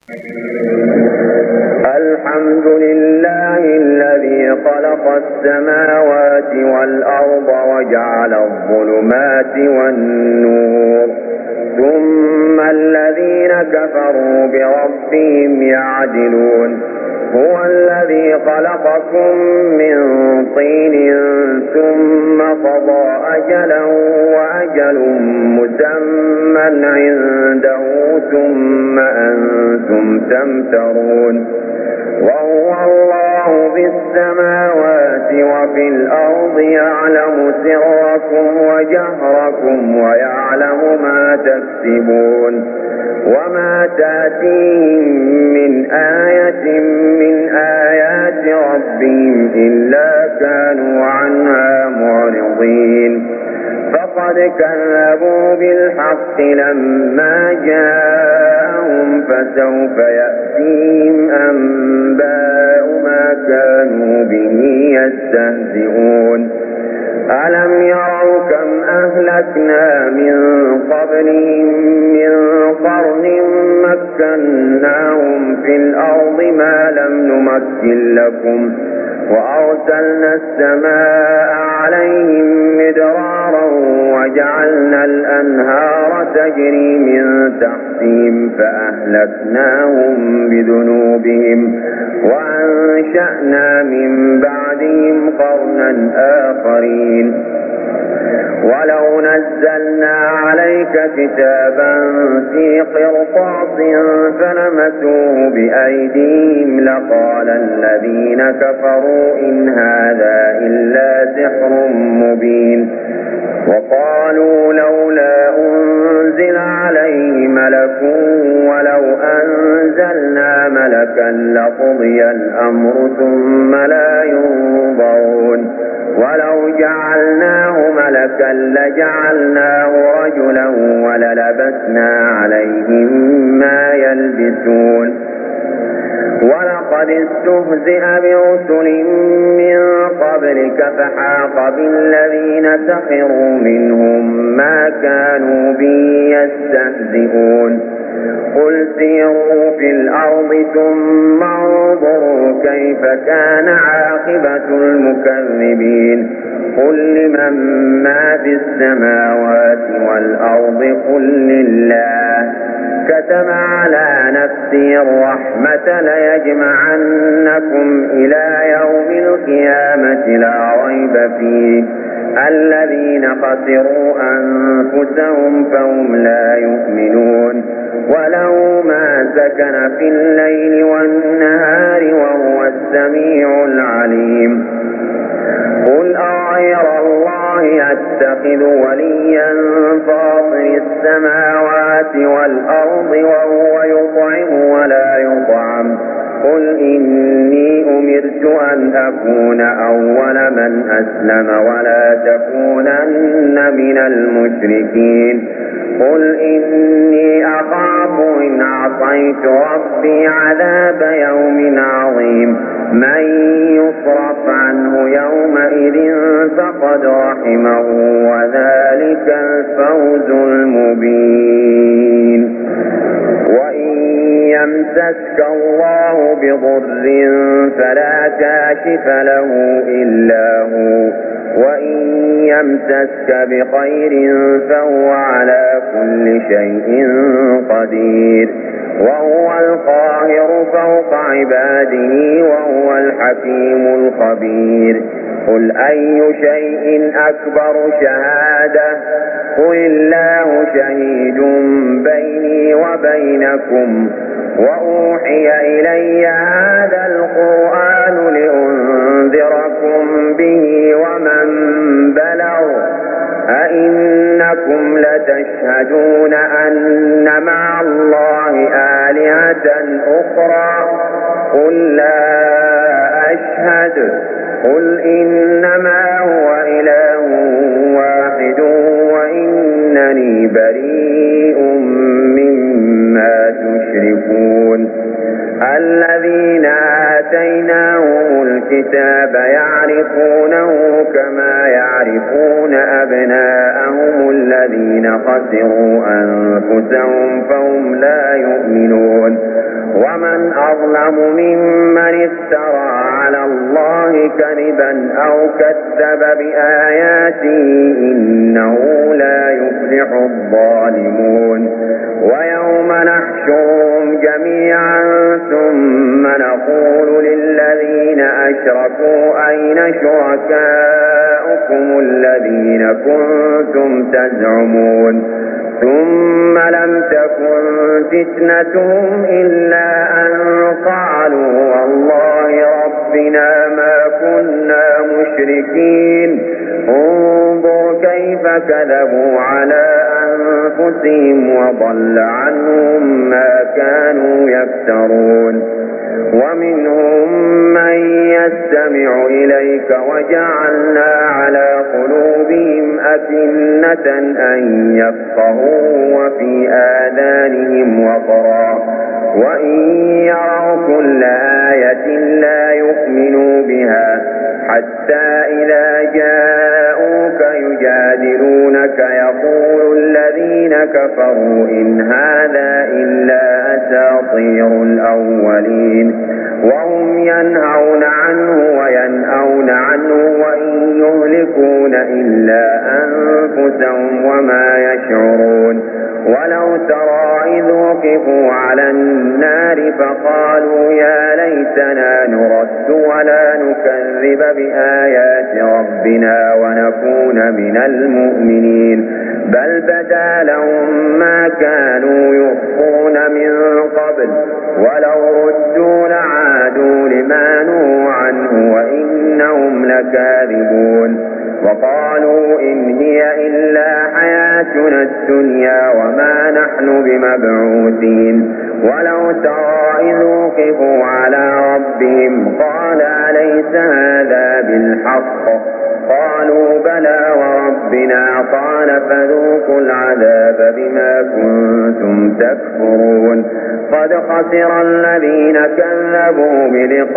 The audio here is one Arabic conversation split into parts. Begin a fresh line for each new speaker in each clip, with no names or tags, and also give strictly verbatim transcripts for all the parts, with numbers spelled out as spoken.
الحمد لله الذي خلق السماوات والأرض وجعل الظلمات والنور ثم الذين كفروا بربهم يعدلون هو الذي خلقكم من طين ثم قضى أجلا وأجل مسمى عنده ثم أنتم تمترون وهو الله في السماوات وفي الأرض يعلم سركم وجهركم ويعلم ما تكسبون وما تأتيهم من آية من آيات ربهم إلا كانوا عنها معرضين فقد كذبوا بالحق لما جاءهم فسوف يأتيهم أنباء ما كانوا به يستهزئون ألم يروا كم أهلكنا من قبلهم من قرن مكناهم في الأرض ما لم نمكن لكم وأرسلنا السماء عليهم مدرارا وجعلنا الأنهار تجري من تحتهم فأهلكناهم بذنوبهم وأنشأنا من بعدهم قرنا آخرين ولو نزلنا عليك كتابا في قرطاس فلمسوه بأيديهم لقال الذين كفروا إن هذا إلا سحر مبين وقالوا لولا أنزل عليه ملك ولو أنزلنا ملكا لقضي الأمر ثم لا ينظرون ولو جعلناه ملكا لجعلناه رجلا وللبسنا عليهم ما يلبسون ولقد استهزئ برسل من قبلك فحاق بالذين سخروا منهم ما كانوا به يستهزئون قل سيروا في الأرض ثم انظروا كيف كان عاقبة المكذبين قل لمن ما في السماوات والأرض قل لله كتب على نفسه الرحمة ليجمعنكم إلى يوم القيامة لا ريب فيه الذين خسروا أنفسهم فهم لا يؤمنون وله ما سكن في الليل والنهار وهو السميع العليم قل أغير الله أتخذ وليا فاطر السماوات والأرض وهو يطعم ولا يطعم قل إني أمرت أن أكون أول من أسلم ولا تكونن من المشركين قل إني أخاف إن عصيت ربي عذاب يوم عظيم من يصرف عنه يومئذ فقد رحمه وذلك الفوز المبين وإن يمسسك الله بضر فلا كاشف له إلا هو وإن يمسسك بخير فهو على كل شيء قدير وهو القاهر فوق عباده وهو الحكيم الخبير قل أي شيء أكبر شهادة قل الله شهيد بيني وبينكم وأوحي إلي هذا القرآن لأنذركم به ومن بلغ أئنكم لتشهدون أن مع الله آلهة أخرى قل لا أشهد قل إنما هو إله واحد وإنني بريء مما تشركون الذين آتيناهم الكتاب يعرفونه كما يعرفون أبناءهم الذين خسروا أنفسهم فهم لا يؤمنون ومن أظلم ممن افترى على الله كذبا أو كذب بآياته إنه لا يفلح الظالمون ويوم نحشرهم جميعا ثم نقول للذين أشركوا أين شركاؤكم الذين كنتم تزعمون ثم لم تكن فتنتهم إلا أن قالوا والله ربنا ما كنا مشركين انظر كيف كذبوا على أنفسهم وضل عنهم ما كانوا يفترون ومنهم من يستمع إليك وجعلنا على قلوبهم أكنة أن يفقهوا وفي آذانهم وقرا وإن يروا كل آية لا يؤمنوا بها حتى إذا جاءوك يجادلونك يقول الذين كفروا إن هذا إلا أساطير الأولين وهم ينهون عنه وينأون عنه وإن يهلكون إلا أنفسهم وما يشعرون ولو ترى إذ وقفوا على النار فقالوا يا ليتنا نرد ولا نكذب بآيات ربنا ونكون من المؤمنين بل بدا لهم ما كانوا يخفون من قبل ولو ردوا لعادوا لما نهوا عنه وإنهم لكاذبون وقالوا إن هي إلا حياتنا الدنيا وما نحن بمبعوثين ولو ترى إذ وقفوا على ربهم قال أليس هذا بالحق قالوا بلى وربنا قال فذوقوا العذاب بما كنتم تكفرون قد خسر الذين كذبوا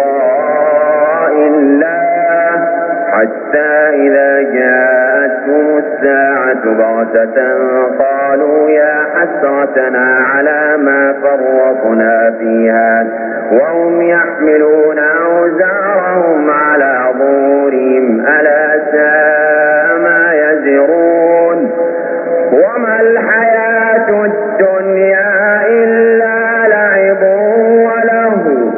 بلقاء الله حتى إذا جاءتهم الساعة بغتة قالوا يا حسرتنا على ما فرطنا فيها وهم يحملون أوزارهم على ظهورهم ألا ساء ما يزرون وما الحياة الدنيا إلا لعب وله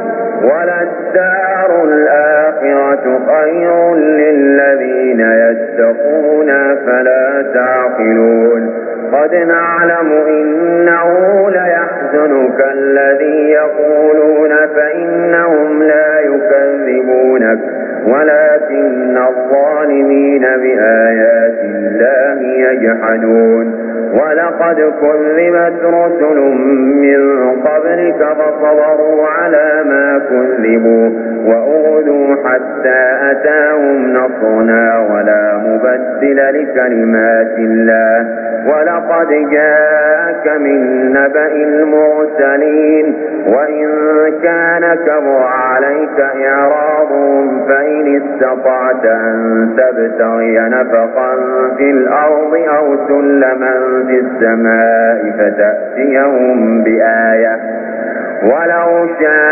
وللدار الآخرة خير للذين يتقون فلا تعقلون قد نعلم إنه ليحزنك الذي يقولون فإنهم لا يكذبونك ولكن الظالمين بآيات الله يجحدون ولقد كذبت رسل من قبلك فصبروا على ما كذبوا وأوذوا حتى أتاهم نصرنا ولا مبدل لكلمات الله ولقد جاءك من نبأ المرسلين وإن كان كبر عليك إعراضهم فإن استطعت أن تبتغي نفقا في الأرض أو سلما في السماء فتأتيهم بآية ولو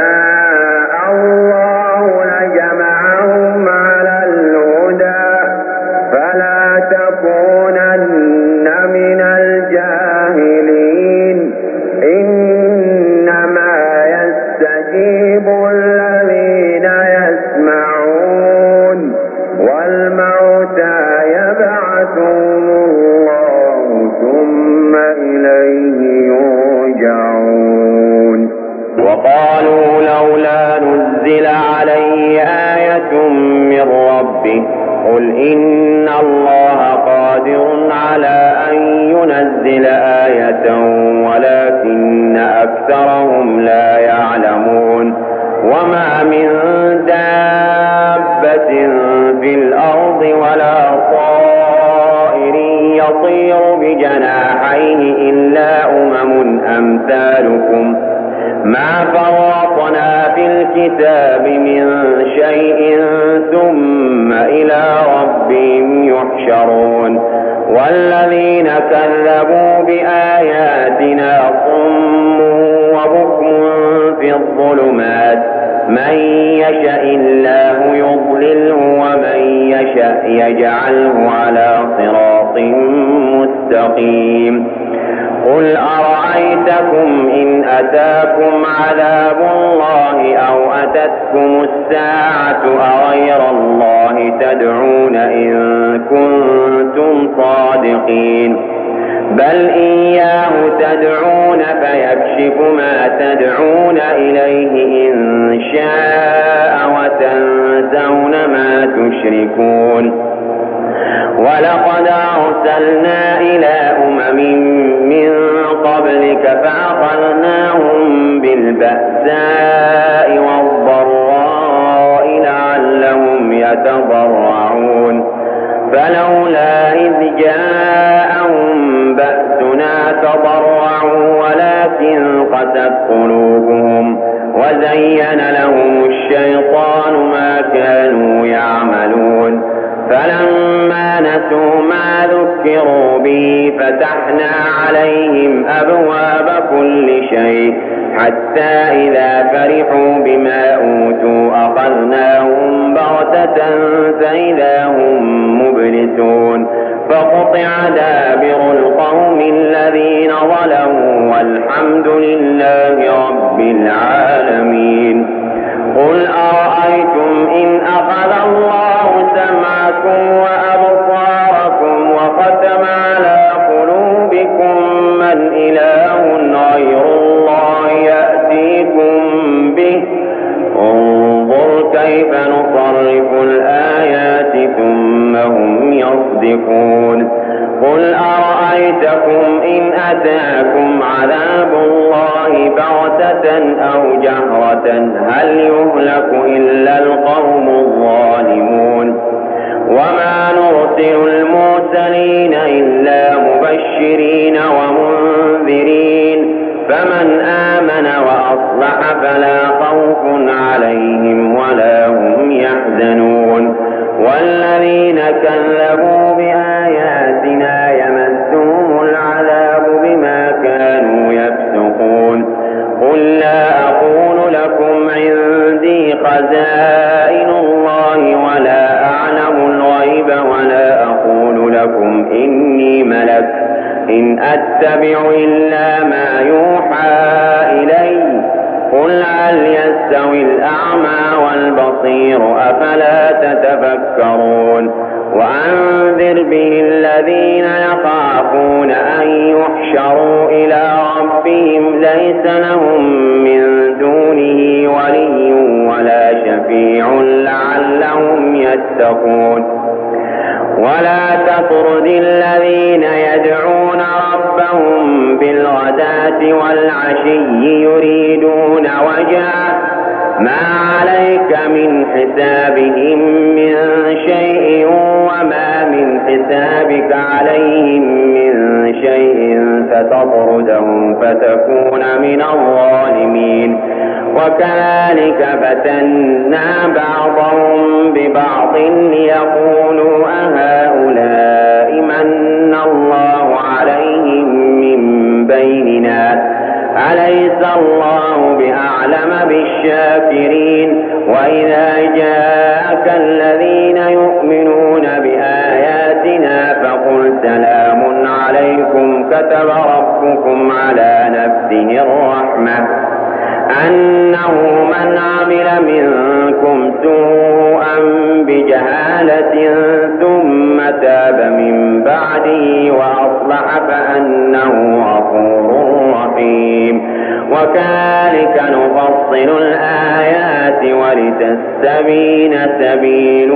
شاء الله لجمعهم على الهدى فلا تكونن من الجاهلين إنما يستجيب الذين يسمعون والموتى يبعثهم الله ثم إليه يرجعون وقالوا لولا نزل عليه آية من ربه قل إن الله قادر على أن ينزل آية ولكن أكثرهم لا يعلمون وما من دابة في الأرض ولا طائر يطير بجناحيه إلا أمم أمثالكم ما فرطنا في الكتاب من شيء ثم إلى ربهم يحشرون والذين كذبوا بآياتنا صم وبكم في الظلمات من يشاء الله يضلله ومن يشاء يجعله على صراط مستقيم. قل أرأيتكم إن أتاكم عذاب الله أو أتتكم الساعة أغير الله تدعون إن كنتم صادقين بل إياه تدعون فيكشف ما تدعون إليه إن شاء وتنسون ما تشركون. ولقد أرسلنا إلى أمم من قبلك فأخذناهم بالبأساء والضراء لعلهم يتضرعون فلولا إذ جاءهم بأسنا تضرعوا ولكن قست قلوبهم وزين لهم الشيطان ما كانوا يعملون فلما نسوا ما ذكروا به فتحنا عليهم أبواب كل شيء حتى إذا فرحوا بما أوتوا أخذناهم بغتة فإذا هم مبلسون فقطع دابر القوم الذين ظلموا والحمد لله رب العالمين. قل أرأيتم إن أخذ الله سمعكم وأبصاركم وختم على قلوبكم من إله غير الله يأتيكم به انظر كيف نصرف الآيات ثم هم يصدقون. قل أرأيتكم إن أتاكم عذاب الله بغتة أو جهرة هل يهلك إلا القوم الظالمون. وما نرسل المرسلين إلا مبشرين ومنذرين فمن آمن وأصلح فلا خوف عليهم ولا هم يحزنون. والذين كذبوا بآياتنا يمسهم العذاب بما كانوا يفسقون. قل لا أقول لكم عندي خزائن الله ولا أعلم الغيب ولا أقول لكم إني ملك إن أتبع إلا ما يوحى إلي. قل هل يستوي الأعمى والبصير أفلا تتفكرون. وأنذر به الذين يخافون أن يحشروا إلى ربهم ليس لهم من دونه ولي ولا شفيع لعلهم يتقون. ولا تطرد الذين يدعون ربهم بالغداة والعشي يريدون وجهه ما عليك من حسابهم من شيء وما من حسابك عليهم من شيء فتطردهم فتكون من الظالمين. وكذلك فتنا بعضهم ببعض ليقولوا أهؤلاء من الله عليهم من بيننا أليس الله بأعلم بالشاكرين. وإذا جاءك الذين يؤمنون بآياتنا فقل سلام عليكم كتب ربكم على نفسه الرحمة أنه من عمل منكم سوءا بجهالة ثم تاب من بعده وأصلح فأنه غفور رحيم. وكذلك نفصل الآيات ولتستبين سبيل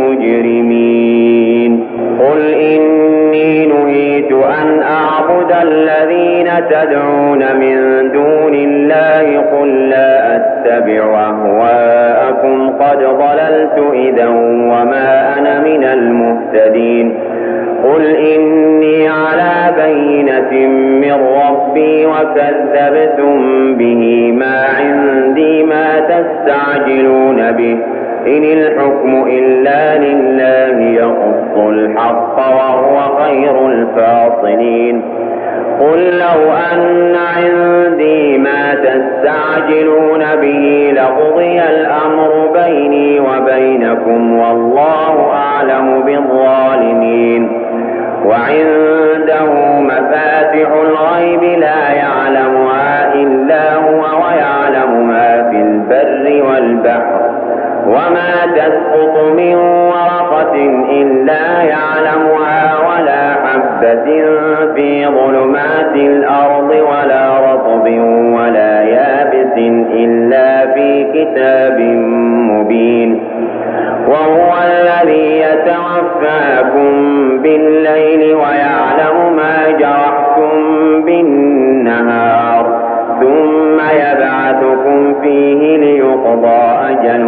المجرمين. قل إني نهيت أن أعبد الذين تدعون من دون الله قل لا أتبع أهواءكم قد ضللت إذا وما أنا من المهتدين. قل إني على بينة من ربي وكذبتم به ما عندي ما تستعجلون به إن الحكم إلا لله يقص الحق وهو خير الفاصلين قل لو أن عندي ما تستعجلون به لقضي الأمر بيني وبينكم والله أعلم بالظالمين وعنده مفاتح الغيب لا يعلمها إلا هو ويعلم ما في البر والبحر وما تسقط من ورقة إلا يعلمها ولا حبة في ظلمات الأرض ولا رطب ولا يابس إلا في كتاب مبين وهو الذي يتوفاكم بالليل ويعلم ما جرحتم بالنهار ثم يبعثكم فيه ليقضى أجل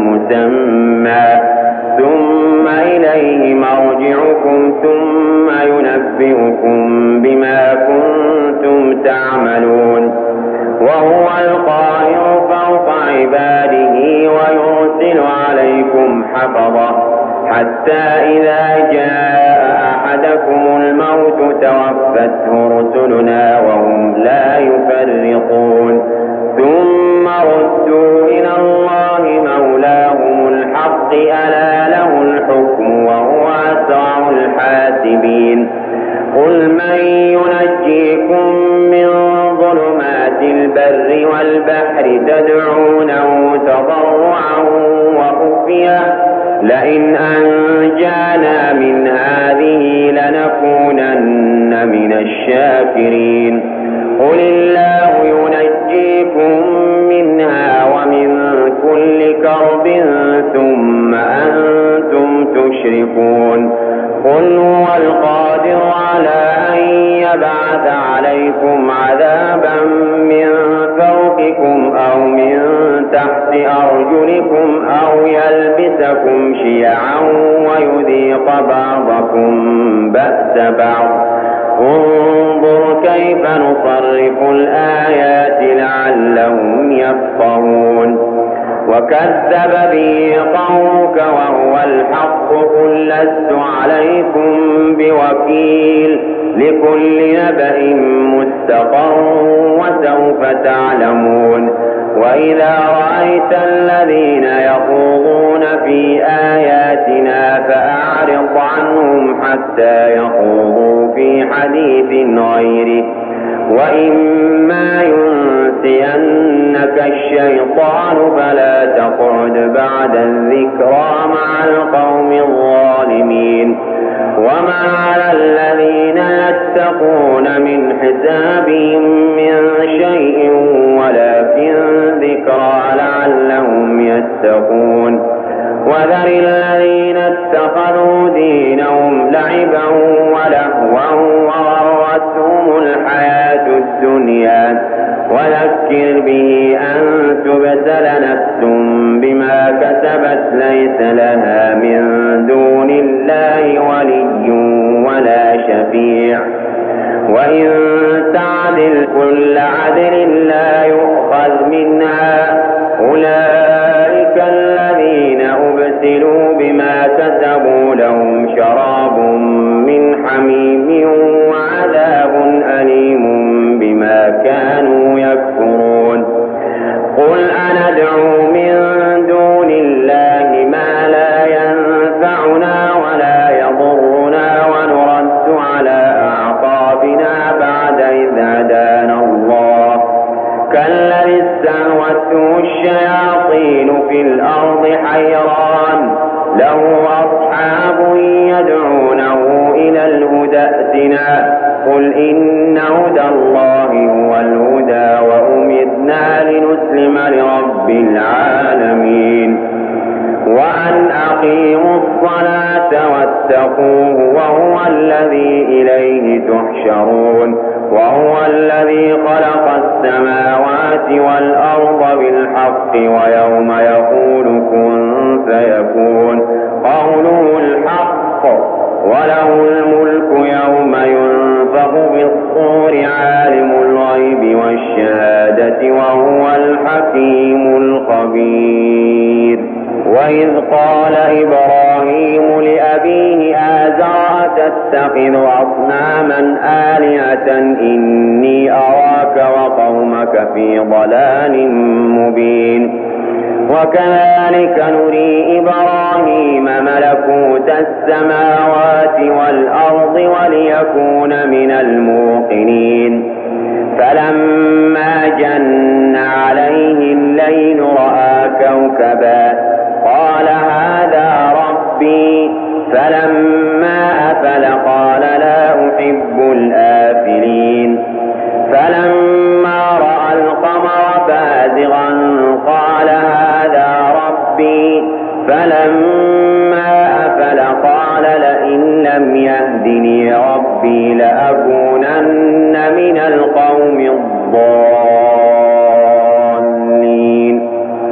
مسمى ثم إليه مرجعكم ثم ينبئكم بما كنتم تعملون وهو القاهر فوق عباده ويرسل عليكم حفظه حتى إذا جاء أحدكم الموت توفته رسلنا وهم لا يفرقون ثم ردوا إلى الله مولاهم الحق ألا له الحكم وهو أسرع الحاسبين قل من ينجيكم من ظلمات البر والبحر تدعونه تضرعا وخفية لئن أنجانا من هذه لنكونن من الشاكرين قل الله ينجيكم منها ومن كل كرب ثم أنتم تشركون قل هو القادر على أن يبعث عليكم عذابا من فوقكم أو من تحت أرجلكم أو يلبسكم شيعا ويذيق بعضكم بأس بعض انظر كيف نصرف الآيات لعلهم يفقهون وكذب به قومك وهو الحق قل لست عليكم بوكيل لكل نبأ مستقر وسوف تعلمون وإذا رأيت الذين يخوضون في آياتنا فأعرض عنهم حتى يخوضوا في حديث غيره وإما ينسينك الشيطان فلا تقعد بعد الذكرى مع القوم الظالمين وما على الذين يتقون من حسابهم من شيء ولكن ذكرى لعلهم يتقون وذر الذين اتخذوا دينهم لعبا ولهوا وغرتهم الحياة الدنيا وذكر به أن تبتل نفس بما كسبت ليس لها من دون الله ولي ولا شفيع وإن تعدل كل عدل لا يؤخذ منها أولئك الذين أبسلوا بما كسبوا لهم شراب من حميم وعذاب أليم بما كانوا يكفرون قل أندعو من دون الله ما لا ينفعنا ولا يضرنا ونرد على أعقابنا بعد إذ هدانا الله كالذي استهوته الشياطين في الأرض حيران له أصحاب يدعونه إلى الهدى ائتنا قل إن هدى الله هو الهدى وأمرنا لنسلم لرب العالمين وأن أقيموا الصلاة واتقوه وهو الذي إليه تحشرون وهو الذي خلق السماوات والأرض بالحق ويوم يقول كن فيكون قوله الحق وله الملك يوم ينفخ بالصور عالم الغيب والشهادة وهو الحكيم الخبير وإذ قال إبراهيم لأبيه آزر أتتخذ أصناما آلهة إني أراك وقومك في ضلال مبين وكذلك نري إبراهيم ملكوت السماوات والأرض وليكون من الموقنين فلما جن عليه الليل رأى كوكبا قال هذا ربي فلما أفل قال لا أحب الآفلين فلما رأى القمر بازغا قال هذا ربي فلما أفل قال لئن لم يهدني ربي لأكونن من القوم الضالين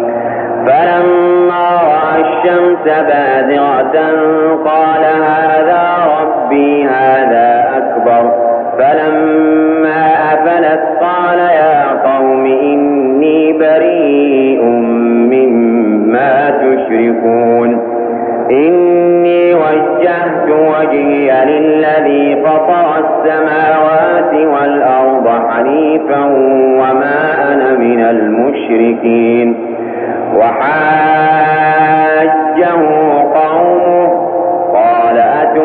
فلما رأى الشمس بازغة قال هذا ربي هذا أكبر فلما أفلت قال يا قوم إني بريء مما تشركون إني وجهت وجهي للذي فطر السماوات والأرض حنيفا وما أنا من المشركين وحاجه قومه قال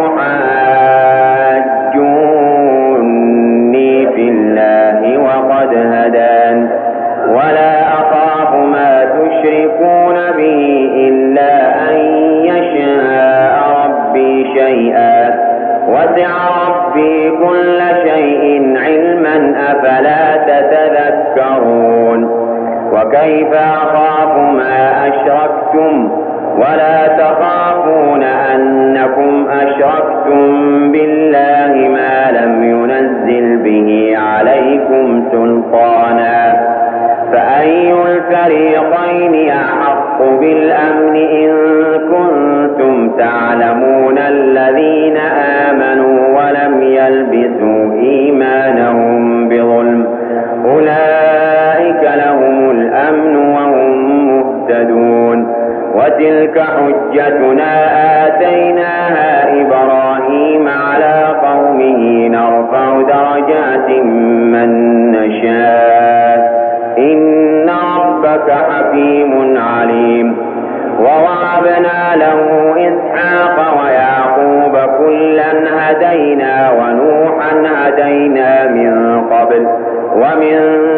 أتحاجوني في الله وقد هدان ولا أخاف ما تشركون به إلا أن يشاء ربي شيئا وسع ربي كل شيء علما أفلا تتذكرون وكيف أخاف ما أشركتم ولا تخافون أنكم أشركتم بالله ما لم ينزل به عليكم سلطانا فأي الفريقين أحق بالأمن إن كنتم تعلمون الذين آمنوا ولم يلبسوا إيمانهم بظلم أولئك لهم الأمن وهم مهتدون وتلك حجتنا آتيناها إبراهيم على قومه نرفع درجات من نشاء إن ربك حكيم عليم ووهبنا له إسحاق ويعقوب كلا هدينا ونوحا هدينا من قبل ومن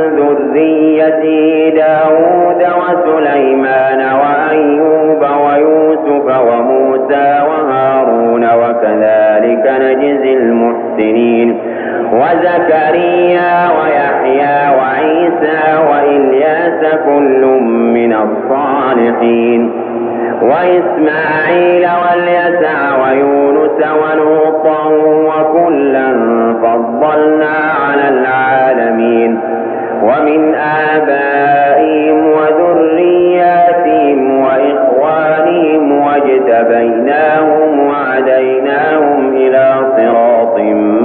ذريته داود وسليمان وأيوب ويوسف وموسى وهارون وكذلك نجزي المحسنين وزكريا ويحيى وعيسى وإلياس كل من الصالحين وإسماعيل واليسع ويونس ولوطا وكلا فضلنا على العالمين ومن آبائهم وذرياتهم وإخوانهم واجتبيناهم وهديناهم إلى صراط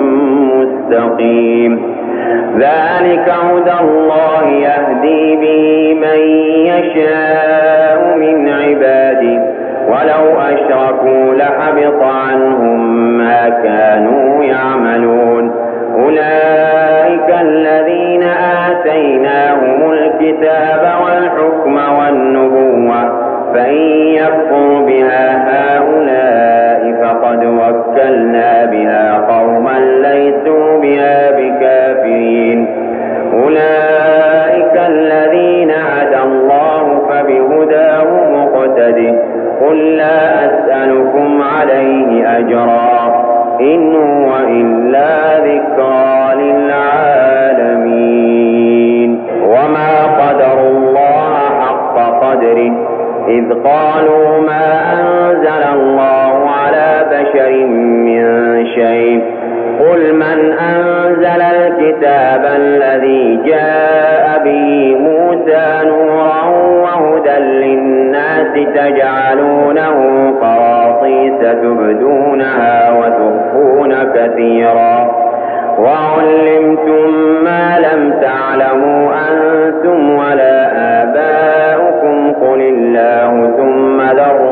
مستقيم ذلك هدى الله يهدي به من يشاء من عباده ولو أشركوا لحبط عنهم ما كانوا يعملون أولئك الذين آتيناهم الكتاب والحكم والنبوة فإن يكفر بها هؤلاء فقد وكلنا بها قوما ليسوا بها بكافرين أولئك الذين هدى الله فبهداه مقتده قل لا أسألكم عليه أجرا إن هو إلا ذكرى للعالمين وما قدروا الله حق قدره إذ قالوا ما أنزل الله على بشر من شيء قل من أنزل الكتاب الذي جاء به موسى نورا وهدى للناس تجعلونه قراطيس تبدونها وتخفون كثيرا وعلمتم ما لم تعلموا أنتم ولا آباؤكم قل الله ثم ذروا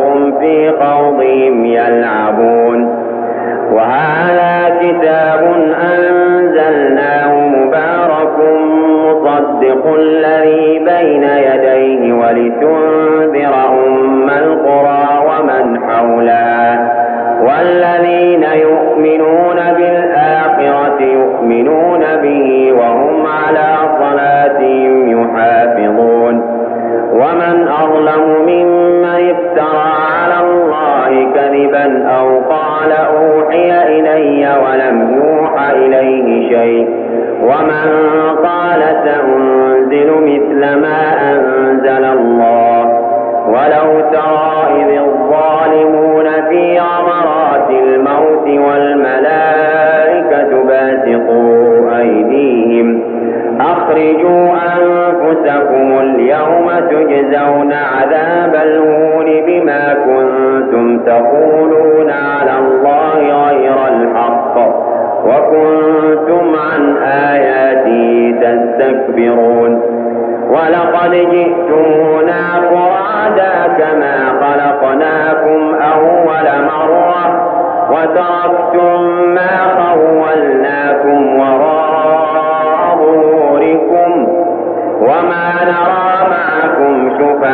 ومصدق الذي بين يديه ولتنذر أم القرى ومن حولها والذين يؤمنون بالآخرة يؤمنون به وهم على صلاتهم يحافظون ومن أظلم ممن افترى على الله كذبا أو قال أوحي إلي ولم يوحى إليه شيء ومن قال سأنزل مثل ما أنزل الله ولو ترى إذ الظالمون في غمرات الموت والملائكة باسطوا أيديهم أخرجوا أنفسكم اليوم تجزون عذاب الهون بما كنتم تقولون على الله غير الحق وكنتم عن آياته تستكبرون ولقد جئتمونا فرادا كما خلقناكم أول مرة وتركتم ما خولناكم وراء ظهوركم وما نرى معكم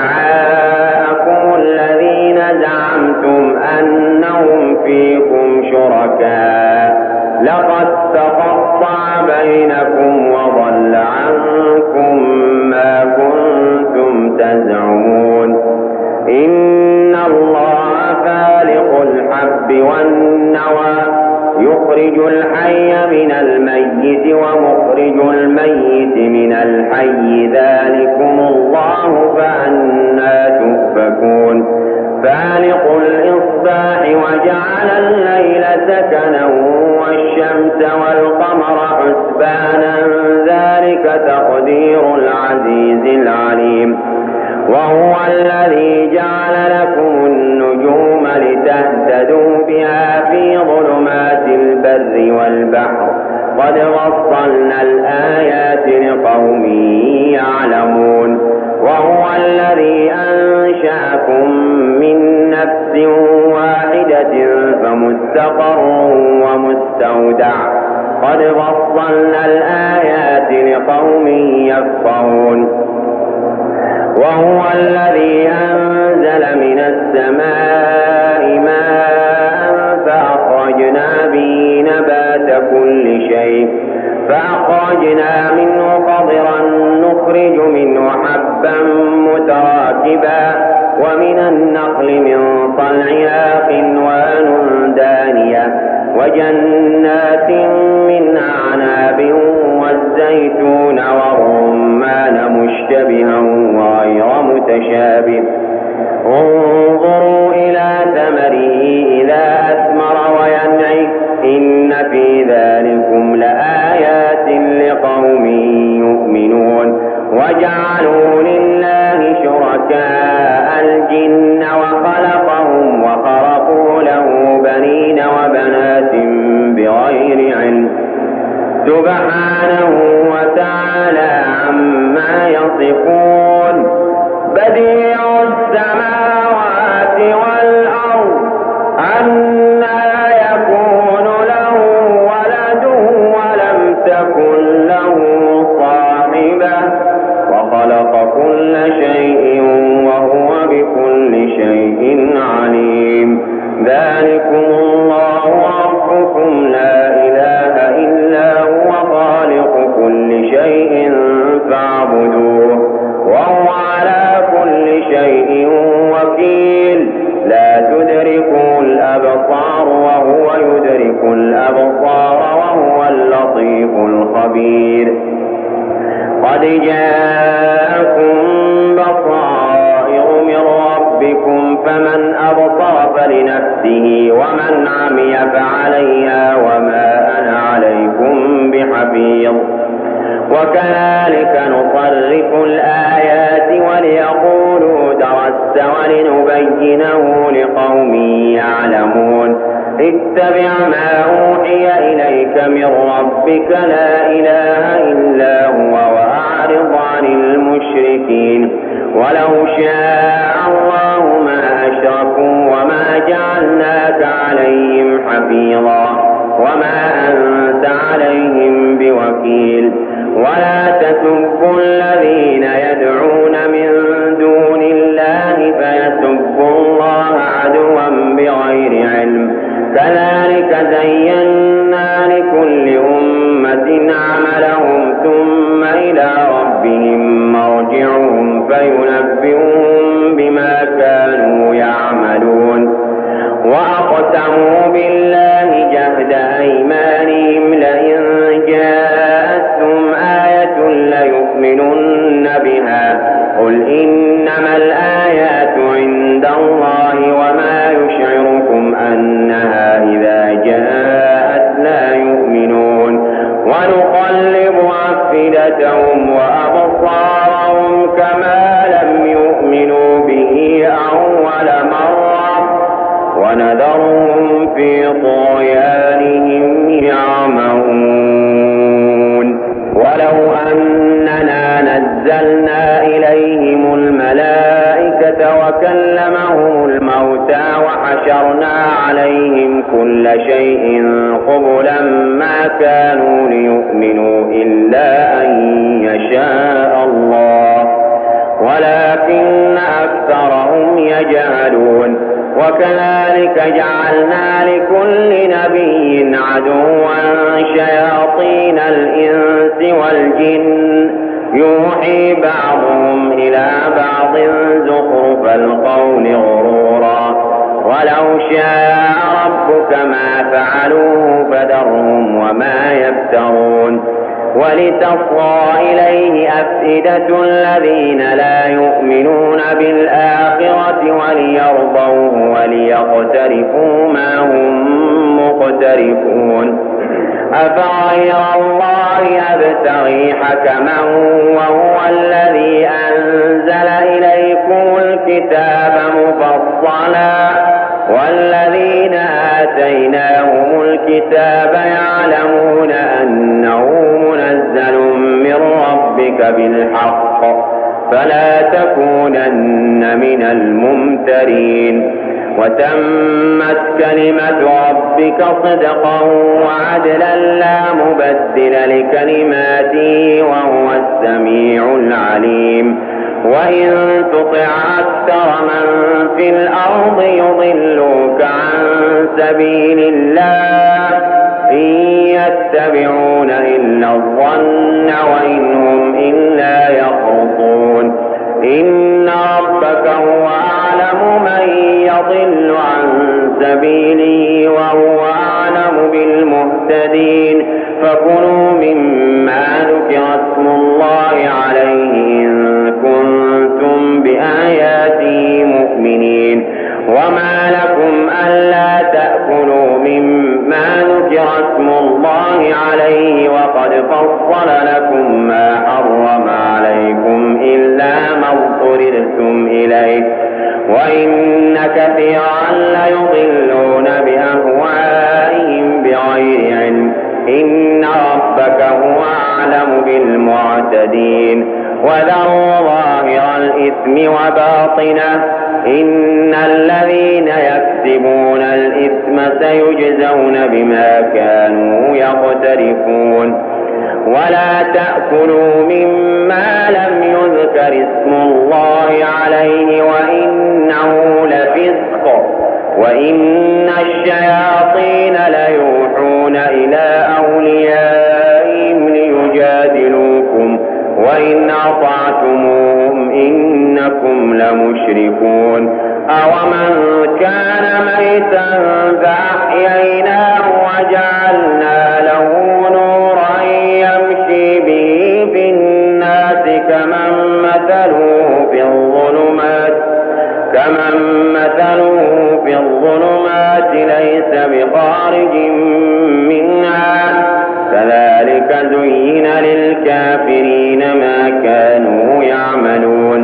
شفعاءكم الذين زعمتم أنهم فيكم شركاء لقد تقطع بينكم وضل عنكم ما كنتم تزعمون إن الله فالق الحب والنوى يخرج الحي من الميت ومخرج الميت من الحي ذلكم الله فأنى تؤفكون فالق الإصباح وجعل الليل سكنا والشمس والقمر حسبانا ذلك تقدير العزيز العليم وهو الذي جعل لكم النجوم لتهتدوا بها في ظلمات البر والبحر قد وصلنا الآيات لقوم يعلمون وهو الذي أنشأكم من نفس واحدة فمستقر ومستودع قد وصلنا الآيات لقوم يفقهون وهو الذي أنزل من السماء ماء فأخرجنا به نبات كل شيء فأخرجنا منه خضرا نخرج منه حبا متراكبا ومن النخل من طلعها قنوان دانية وجنات من أعناب والزيتون والرمان مشتبها وغير متشابه انظروا إلى ثمره إذا أثمر وينعي إن في ذلكم لآيات لقوم يؤمنون وجعلوا لله شركاء الجن وخلقهم وخرقوا له بنين وبنات بغير علم سبحانه وتعالى عما يصفون بديع السماوات والأرض أنى يكون له ولد ولم تكن له صاحبة وخلق كل شيء وهو بكل شيء عليم ذلكم الله ربكم لا إله إلا هو خالق كل شيء فاعبدوه وهو على كل شيء وكيل لا تدركه الأبصار وهو يدرك الأبصار وهو اللطيف الخبير قد جاءكم بصائر من ربكم فمن أبصر فلنفسه ومن عمي فعليها وما أنا عليكم بحفيظ وكذلك نصرف الآيات وليقولوا درست ولنبينه لقوم يعلمون اتبع ما أوحي إليك من ربك لا إله إلا هو وأعرض عن المشركين ولو شاء الله ما أشركوا وما جعلناك عليهم حفيظا وما أنت عليهم بوكيل ولا تسبوا الذين يدعون من دون الله فيسبوا الله عدوا بغير علم كذلك زينا لكل أمة عملهم ثم إلى ربهم مرجعهم فينبئهم بما كانوا يعملون وأقسموا بالله جهد أيمانهم لئن جاءتهم آية ليؤمنن بها قل إنما الآيات عند الله وما يشعركم أنها إذا جاءت لا يؤمنون ونقلب أفئدتهم وأبصارهم كما لم يؤمنوا به أول مرة ونذرهم في طغيانهم يعمهون ولو أننا نزلنا إليهم الملائكة وكلمهم الموتى وحشرنا عليهم كل شيء قبلا ما كانوا ليؤمنوا إلا أن يشاء الله ولكن أكثرهم يجهلون وكذلك جعلنا لكل نبي عدوا شياطين الإنس والجن يوحي بعضهم إلى بعض زخرف القول غرورا ولو شاء ربك ما فعلوه فذرهم وما يفترون ولتصغى إليه أفئدة الذين لا يؤمنون بالآخرة وليرضوه وليقترفوا ما هم مقترفون أفغير الله أبتغي حكما وهو الذي أنزل إليكم الكتاب مفصلا والذين آتيناهم الكتاب يعلمون أنه منزل من ربك بالحق فلا تكونن من الممترين وتمت كلمة ربك صدقا وعدلا لا مبدل لكلماته وهو السميع العليم وإن تطع أكثر من في الأرض يضلوك عن سبيل الله إن يتبعون إلا الظن وإن هم إلا يخرصون إن ربك هو أعلم من يضل عن سبيله وهو أعلم بالمهتدين فكلوا مما ذكر اسم الله عليه إن كنتم بآياته مؤمنين وما لكم ألا تأكلوا مما ذكر اسم الله عليه وقد فصل لكم ما حرم عليكم إلا ما اضطررتم إليه وإن كثيرا ليضلون بأهوائهم بغير علم إن ربك هو أعلم بالمعتدين وذروا ظاهر الإثم وباطنه إن الذين يكسبون الإثم سيجزون بما كانوا يقترفون ولا تأكلوا مما لم يذكر اسم الله عليه وإنه لفسق وإن الشياطين ليوحون إلى أوليائهم ليجادلوكم وإن أطعتموهم إنكم لمشركون أومن كان ميتا فأحييناه وجعلنا له نورا يمشي به في الناس كمن مثله في الظلمات كمن مثله في الظلمات ليس بخارج منها كذلك زين للكافرين ما كانوا يعملون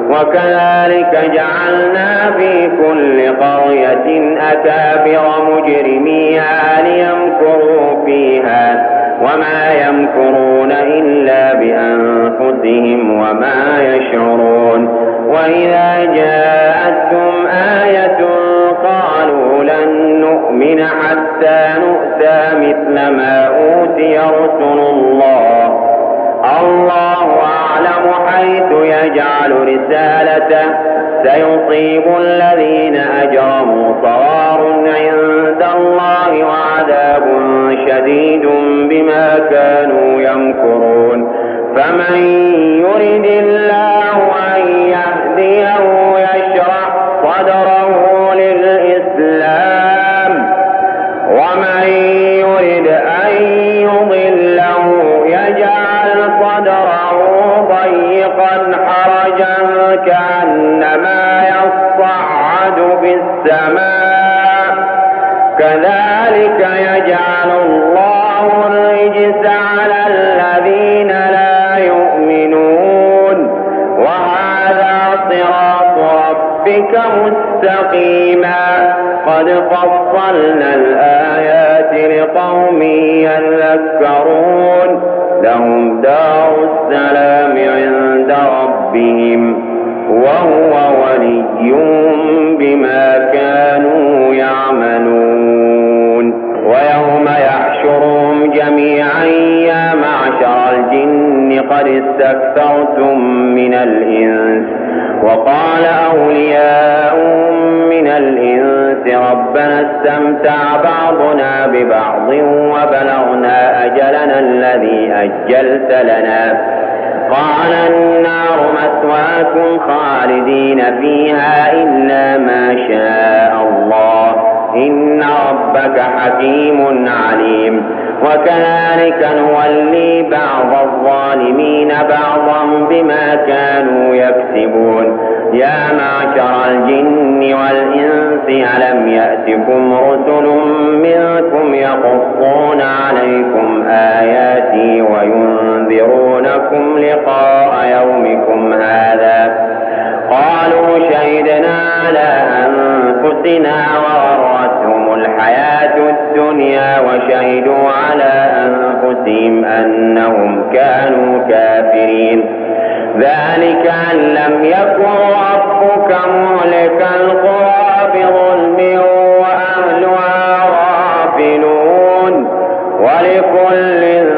وكذلك جعلنا في كل قرية أكابر مجرميها ليمكروا فيها وما يمكرون إلا بأنفسهم وما يشعرون وإذا جاءتهم آية قالوا لن نؤمن حتى نؤتى مثل ما أوتي رسل الله يجعل رسالته سيصيب الذين أجرموا صغار عند الله وعذاب شديد بما كانوا يمكرون. فمن يرد الله أن يهديه يشرح صدره للإسلام ومن يرد أن يضله يجعل صدره ضيقا حرجا كأنما يصعد في السماء كذلك يجعل الله الرجس على الذين لا يؤمنون وهذا صراط ربك مستقيما قد فصلنا الآيات لقوم يذكرون لهم دار السلام عند ربهم وهو وليهم بما كانوا يعملون. ويوم يحشرهم جميعا يا معشر الجن قد استكثرتم من الإنس وقال أولياؤهم من الإنس ربنا استمتع بعضنا ببعض وبلغنا أجلنا الذي أجلت لنا قال النار مثواكم خالدين فيها إلا ما شاء الله إن ربك حكيم عليم. وكذلك نولي بعض الظالمين بعضا بما كانوا يكسبون. يا معشر الجن والإنس ألم يأتكم رسل منكم يقصون عليكم آياتي وينذرونكم لقاء يومكم هذا قالوا شهدنا على أنفسنا وغرتهم الحياة الدنيا وشهدوا على أنفسهم أنهم كانوا كافرين. ذلك أن لم يكن ربك مهلك القرى بظلم وأهلها غافلون ولكل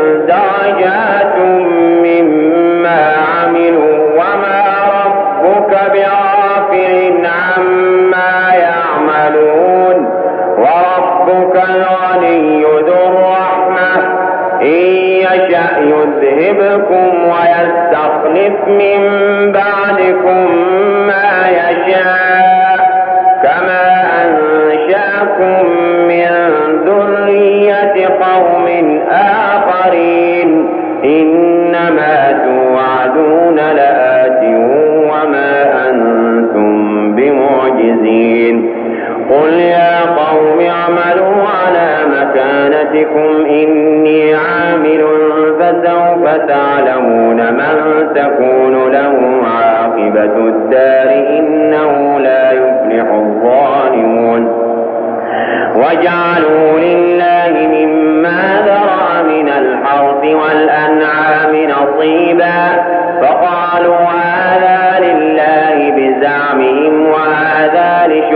درجات مما عملوا وما ربك بغافل عما يعملون وربك الغني ذو الرحمة إن يشأ يذهبكم ويستخلف من بعدكم ما يشاء كما أنشأكم من ذرية قوم آخرين إنما توعدون لآت وما أنتم بمعجزين. قل يا قوم اعملوا على مكانتكم إني عامل فسوف تعلمون من تكون له عاقبة الدار إنه لا يفلح الظالمون. وجعلوا لله مما ذرأ من الحرث والأنعام نصيبا فقالوا هذا لله بزعمهم وهذا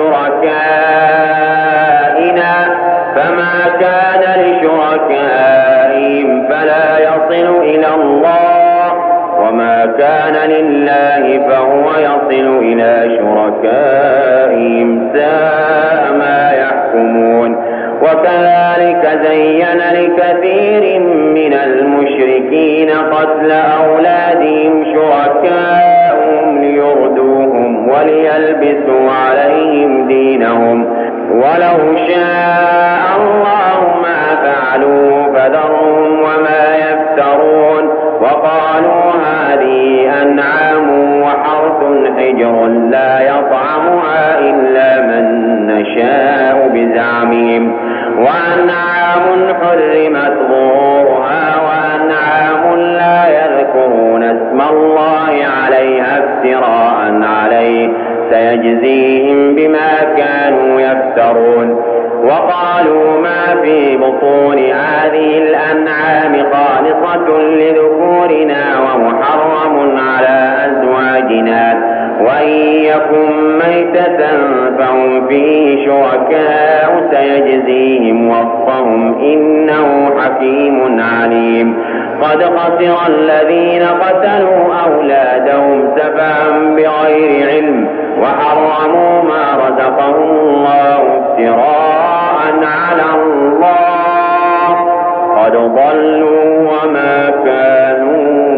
لشركائنا فما كان لشركائهم فلا يصل إلى الله وما كان لله فهو يصل إلى شركائهم ساء ما يحكمون. وكذلك زين لكثير من المشركين قتل أولادهم شركاءهم ليردوهم وليلبسوا عليهم دينهم ولو شاء الله ما فعلوا فذرهم وما يفترون. وقالوا هذه أنعام وحرث حجر لا يطعمها إلا من نشاء بزعمهم وأنعام حرمت ظهورها وأنعام لا يذكرون اسم الله عليها افتراء عليه سيجزيهم بما كانوا يفترون. وقالوا ما في بطون هذه الأنعام خالصة لذكورنا ومحرم على أزواجنا وإن يكن ميتة فهم فيه شركاء سيجزيهم وصفهم إنه حكيم عليم. قد خسر الذين قتلوا أولادهم سفها بغير علم وحرموا ما رزقهم الله افتراء على الله قد ضلوا وما كانوا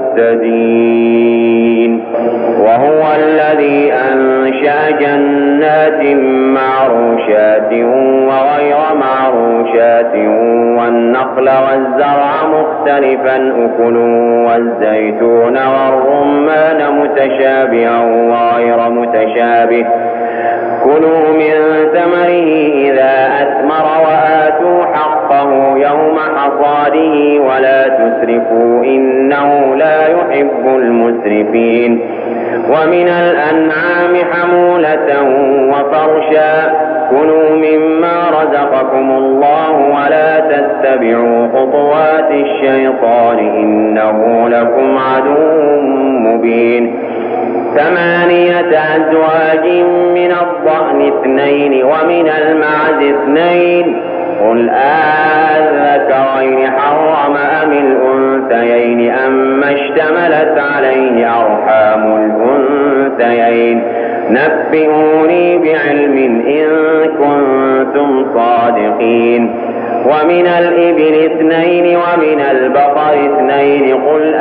مهتدين. وهو الذي أنشأ جنات معروشات وغير معروشات والنخل والزرع مختلفا أكله والزيتون والرمان متشابها وغير متشابه كلوا من ثمره إذا أثمر وآتوا حقه يوم حصاده ولا تسرفوا إنه لا يحب المسرفين. ومن الأنعام حمولة وفرشا كلوا مما رزقكم الله ولا تتبعوا خطوات الشيطان إنه لكم عدو مبين. ثمانية أزواج من الضأن اثنين ومن المعز اثنين قل آذكرين حرم أم الأنثيين أما اشتملت عليه أرحام الأنثيين نبئوني بعلم إن كنتم صادقين. ومن الإبل اثنين ومن البقر اثنين قل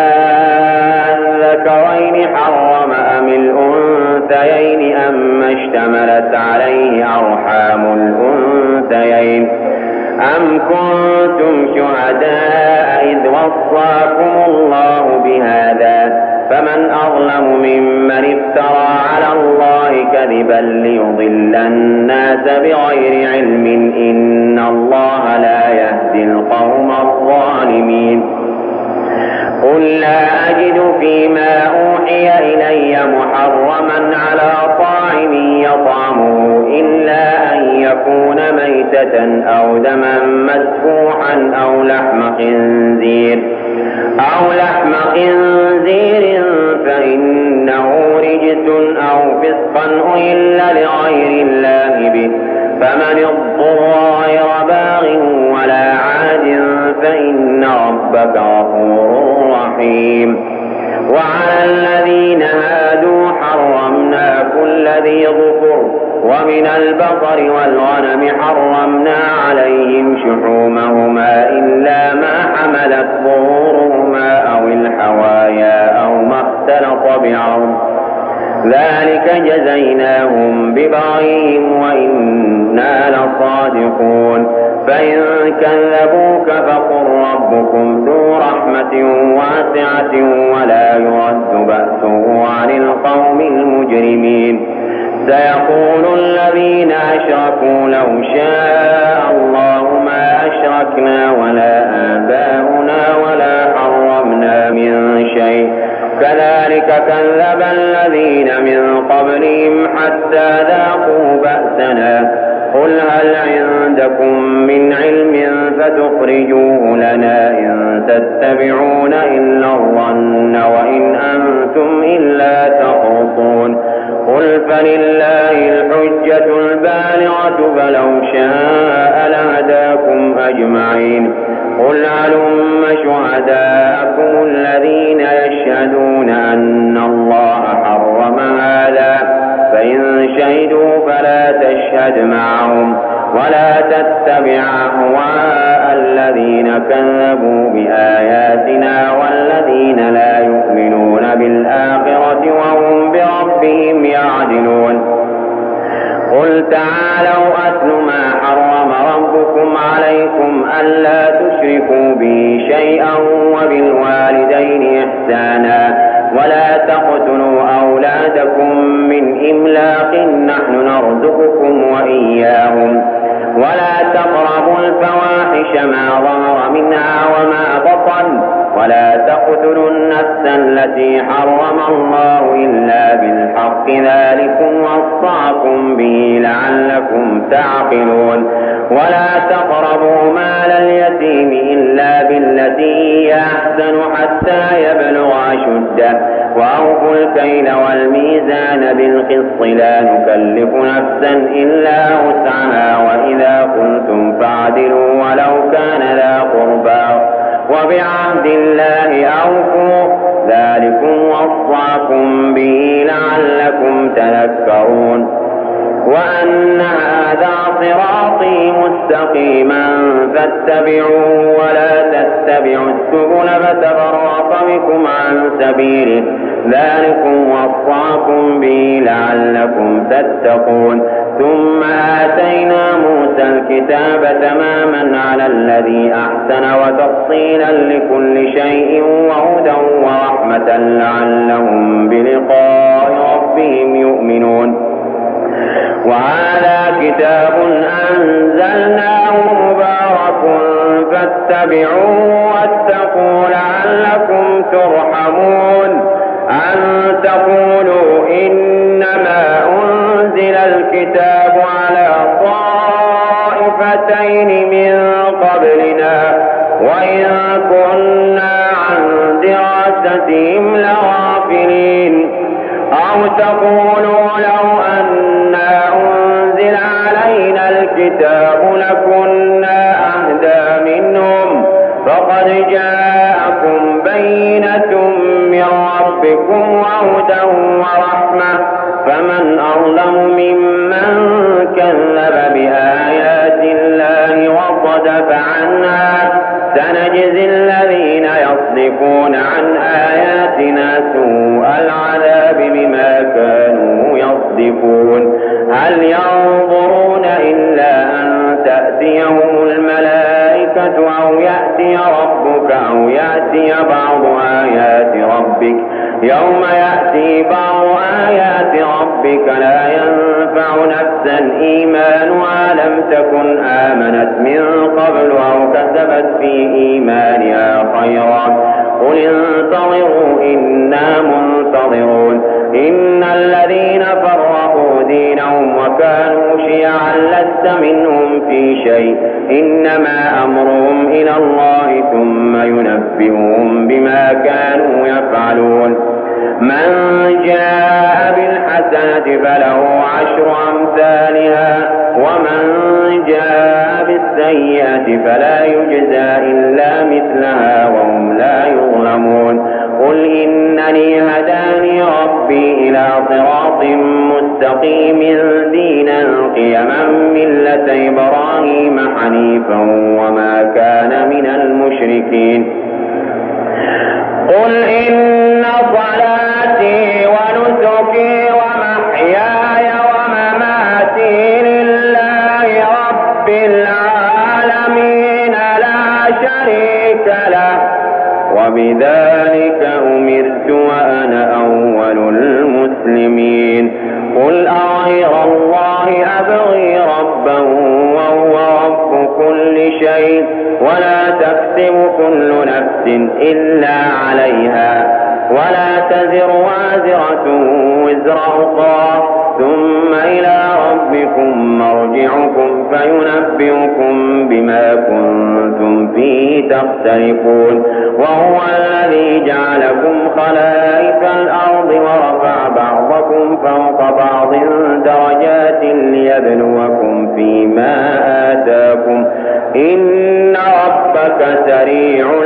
آذكرين حرم أم الأنثيين أما اشتملت عليه أرحام الأنثيين أم كنتم شهداء إذ وصاكم الله بهذا فمن أظلم ممن افترى على الله كذبا ليضل الناس بغير علم إن الله لا يهدي القوم الظالمين. قل لا أجد فيما أوحي إلي محرما على طاعم يطعمه إلا أن يكون ميتة أو دما مسفوحا أو لحم خنزير أو لحم خنزير فإنه رجس أو فسقا أهل لغير الله به فمن اضطر غير باغ ولا عاد فإن ربك غفور رحيم. وعلى الذين هادوا حرمنا كل ذي ظفر ومن البقر والغنم حرمنا عليهم شحومهما إلا ما حملت ظهورهما أو الحوايا أو ما اختلط بعظم ذلك جزيناهم ببغيهم وإنا لصادقون. فإن كذبوك فقل ربكم ذو رحمة واسعة ولا يرد بأسه عن القوم المجرمين. سيقول الذين أشركوا لو شاء الله ما أشركنا ولا آباؤنا ولا حرمنا من شيء كذلك كذب الذين من قبلهم حتى ذاقوا بأسنا. قل هل عندكم من علم فتخرجوه لنا إن تتبعون إلا الظن وإن أنتم إلا تخرصون. قل فلله الحجة البالغة فلو شاء لهداكم أجمعين. قل هلم شهداءكم الذين يشهدون أن الله حرم هذا فإن شهدوا فلا تشهد معهم ولا تتبع أهواء الذين كذبوا بآياتنا والذين لا يؤمنون بالآخرة وهم بربهم يعدلون. قل تعالوا أتل ما حرم ربكم عليكم ألا تشركوا به شيئا وبالوالدين إحسانا ولا تقتلوا أولادكم من إملاق نحن نرزقكم وإياهم ولا تقربوا الفواحش ما ظهر منها وما بطن ولا تقتلوا النفس التي حرم الله إلا بالحق ذلكم وصاكم به لعلكم تعقلون ولا تقربوا مال اليتيم إلا بالتي هي أحسن حتى يبلغ أشده وأوفوا الكيل والميزان بالقسط لا نكلف نفسا إلا وسعها وإذا قلتم فاعدلوا ولو كان ذا قربى وبعهد الله أوفوا ذلكم وصاكم به لعلكم تذكرون وأن هذا صراطي مستقيما فاتبعوه ولا تتبعوا السبل فتفرق بكم عن سبيله ذلكم وصاكم به لعلكم تتقون ثم آتينا موسى الكتاب تماما على الذي أحسن وتفصيلا لكل شيء وهدى ورحمة لعلهم بلقاء ربهم يؤمنون وهذا كتاب أنزلناه مبارك فاتبعوه واتقوا لعلكم ترحمون أن تقولوا إنما أنزل الكتاب على طائفتين من قبلنا وإن كنا عن دراستهم لغافلين أو تقولوا لو أنا أنزل علينا الكتاب لكنا أهدى منهم فقد جاءكم بينة من ربكم وهدى ورحمة فمن أظلم ممن كذب بآيات الله وصدف عنها سنجزي الذين يصدفون عن آياتنا سوء العذاب بما كانوا يصدفون هل ينظرون إلا أن تأتيهم الملائكة أو يأتي ربك أو يأتي بعض آيات ربك يوم يأتي بعض آيات ربك لا ينفع نفسا إيمانها لم تكن آمنت من قبل أو كسبت في إيمانها خيرا قل انتظروا إنا منتظرون إن الذين فرقوا دينهم وكانوا شيعا لست منهم في شيء إنما أمرهم إلى الله ثم ينبئهم بما كانوا يفعلون من جاء بالحسنة فله عشر أمثالها ومن جاء بالسيئة فلا يجزى إلا مثلها وهم لا يظلمون قل إنني هداني ربي إلى صراط مستقيم دينا قيما ملة إبراهيم حنيفا وما كان من المشركين قل إن صلاتي ونسكي ومحياي ومماتي لله رب العالمين لا شريك له وبذلك أمرت وأنا أول المسلمين قل أغير الله أبغي ربا وهو رب كل شيء ولا تكسب كل نفس إلا عليها ولا تزر وازرة وزر أخرى ثم إلى ربكم مرجعكم فينبئكم بما كنتم فيه تختلفون وهو الذي جعلكم خلائف الأرض ورفع بعضكم فوق بعض درجات ليبلوكم فيما آتاكم إن ربك سريع